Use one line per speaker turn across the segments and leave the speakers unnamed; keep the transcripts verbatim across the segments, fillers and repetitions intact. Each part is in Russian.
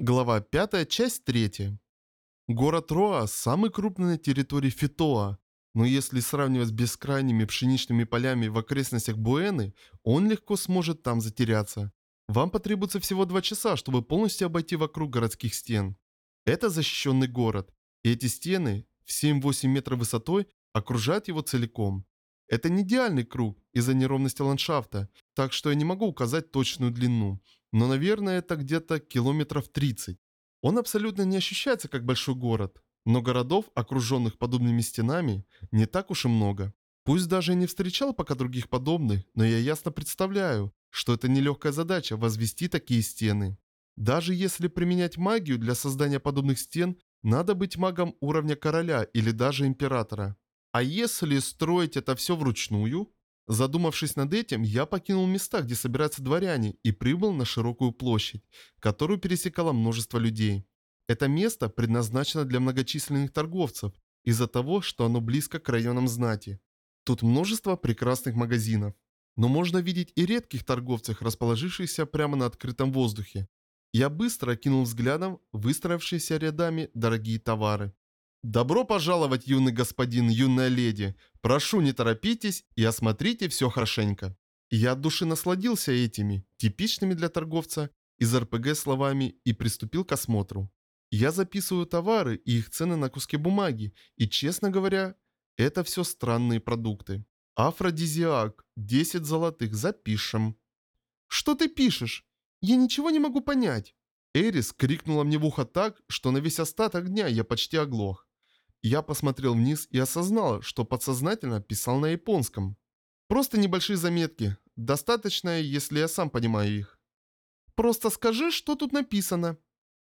Глава пятая, часть третья. Город Роа – самый крупный на территории Фитоа, но если сравнивать с бескрайними пшеничными полями в окрестностях Буэны, он легко сможет там затеряться. Вам потребуется всего два часа, чтобы полностью обойти вокруг городских стен. Это защищенный город, и эти стены в семь-восемь метров высотой окружают его целиком. Это не идеальный круг из-за неровности ландшафта, так что я не могу указать точную длину, но, наверное, это где-то километров тридцать. Он абсолютно не ощущается как большой город, но городов, окруженных подобными стенами, не так уж и много. Пусть даже и не встречал пока других подобных, но я ясно представляю, что это нелегкая задача возвести такие стены. Даже если применять магию для создания подобных стен, надо быть магом уровня короля или даже императора. А если строить это все вручную? Задумавшись над этим, я покинул места, где собираются дворяне, и прибыл на широкую площадь, которую пересекало множество людей. Это место предназначено для многочисленных торговцев, из-за того, что оно близко к районам знати. Тут множество прекрасных магазинов. Но можно видеть и редких торговцев, расположившихся прямо на открытом воздухе. Я быстро окинул взглядом выстроившиеся рядами дорогие товары. «Добро пожаловать, юный господин, юная леди! Прошу, не торопитесь и осмотрите все хорошенько». Я от души насладился этими, типичными для торговца, из эр пэ гэ словами и приступил к осмотру. Я записываю товары и их цены на куске бумаги, и, честно говоря, это все странные продукты. Афродизиак, десять золотых, запишем. «Что ты пишешь? Я ничего не могу понять». Эрис крикнула мне в ухо так, что на весь остаток дня я почти оглох. Я посмотрел вниз и осознал, что подсознательно писал на японском. Просто небольшие заметки. Достаточно, если я сам понимаю их. Просто скажи, что тут написано.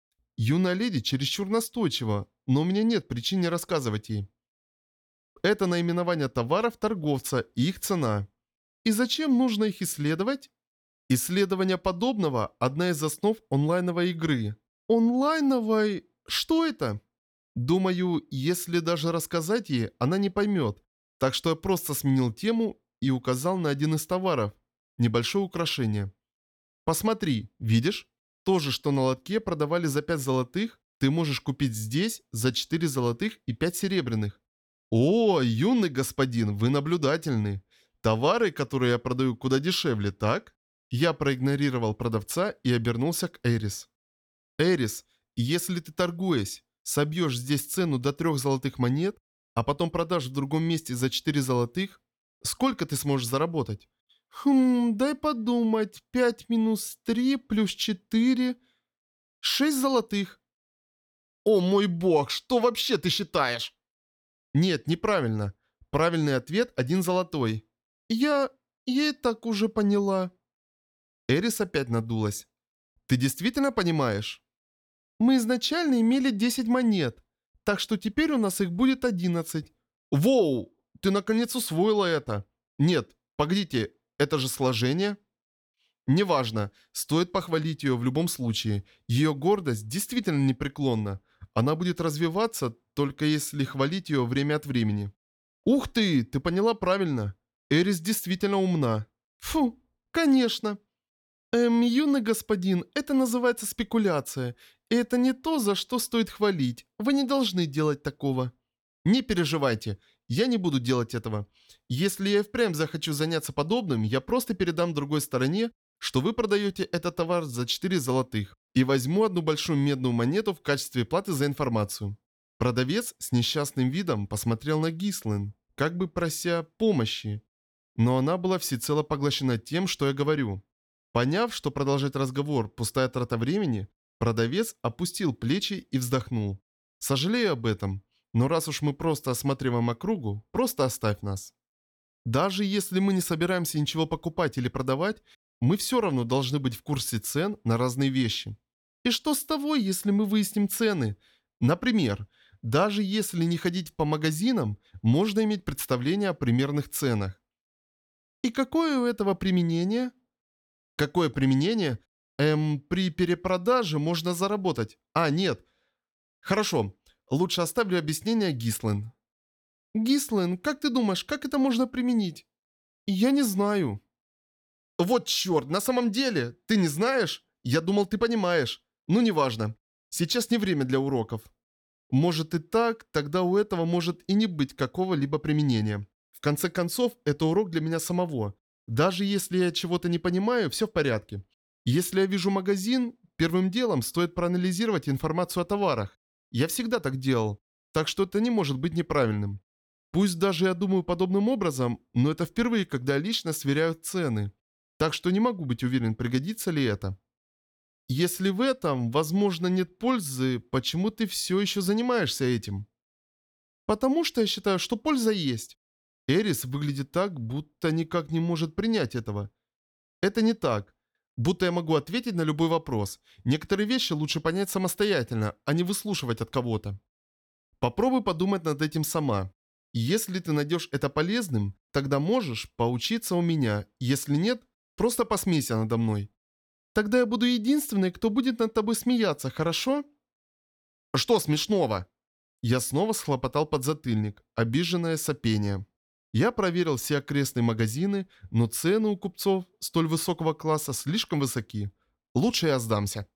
Юная леди чересчур настойчива, но у меня нет причин не рассказывать ей. Это наименование товаров торговца и их цена. И зачем нужно их исследовать? Исследование подобного – одна из основ онлайновой игры. Онлайновой? Что это? Думаю, если даже рассказать ей, она не поймет. Так что я просто сменил тему и указал на один из товаров. Небольшое украшение. Посмотри, видишь? То же, что на лотке продавали за пять золотых, ты можешь купить здесь за четыре золотых и пять серебряных. О, юный господин, вы наблюдательны. Товары, которые я продаю куда дешевле, так? Я проигнорировал продавца и обернулся к Эрис. Эрис, если ты, торгуясь, собьешь здесь цену до трех золотых монет, а потом продашь в другом месте за четыре золотых, сколько ты сможешь заработать? Хм, дай подумать. пять минус три плюс четыре. шесть золотых. О мой бог, что вообще ты считаешь? Нет, неправильно. Правильный ответ один золотой. Я... я и так уже поняла. Эрис опять надулась. Ты действительно понимаешь? Мы изначально имели десять монет, так что теперь у нас их будет одиннадцать. Воу, ты наконец усвоила это. Нет, погодите, это же сложение? Неважно, стоит похвалить ее в любом случае. Ее гордость действительно непреклонна. Она будет развиваться, только если хвалить ее время от времени. Ух ты, ты поняла правильно. Эрис действительно умна. Фу, конечно. Эм, юный господин, это называется спекуляция. И это не то, за что стоит хвалить. Вы не должны делать такого. Не переживайте, я не буду делать этого. Если я и впрямь захочу заняться подобным, я просто передам другой стороне, что вы продаете этот товар за четыре золотых, и возьму одну большую медную монету в качестве платы за информацию. Продавец с несчастным видом посмотрел на Гислин, как бы прося помощи, но она была всецело поглощена тем, что я говорю. Поняв, что продолжать разговор – пустая трата времени, продавец опустил плечи и вздохнул. Сожалею об этом, но раз уж мы просто осматриваем округу, просто оставь нас. Даже если мы не собираемся ничего покупать или продавать, мы все равно должны быть в курсе цен на разные вещи. И что с того, если мы выясним цены? Например, даже если не ходить по магазинам, можно иметь представление о примерных ценах. И какое у этого применение? Какое применение? Эм, при перепродаже можно заработать. А, нет. Хорошо, лучше оставлю объяснение Гислен. Гислен, как ты думаешь, как это можно применить? Я не знаю. Вот черт, на самом деле, ты не знаешь? Я думал, ты понимаешь. Ну, неважно. Сейчас не время для уроков. Может и так, тогда у этого может и не быть какого-либо применения. В конце концов, это урок для меня самого. Даже если я чего-то не понимаю, все в порядке. Если я вижу магазин, первым делом стоит проанализировать информацию о товарах. Я всегда так делал, так что это не может быть неправильным. Пусть даже я думаю подобным образом, но это впервые, когда я лично сверяю цены. Так что не могу быть уверен, пригодится ли это. Если в этом, возможно, нет пользы, почему ты все еще занимаешься этим? Потому что я считаю, что польза есть. Эрис выглядит так, будто никак не может принять этого. Это не так. Будто я могу ответить на любой вопрос. Некоторые вещи лучше понять самостоятельно, а не выслушивать от кого-то. Попробуй подумать над этим сама. Если ты найдешь это полезным, тогда можешь поучиться у меня. Если нет, просто посмейся надо мной. Тогда я буду единственной, кто будет над тобой смеяться, хорошо? Что смешного? Я снова схлопотал подзатыльник, обиженное сопение. Я проверил все окрестные магазины, но цены у купцов столь высокого класса слишком высоки. Лучше я сдамся.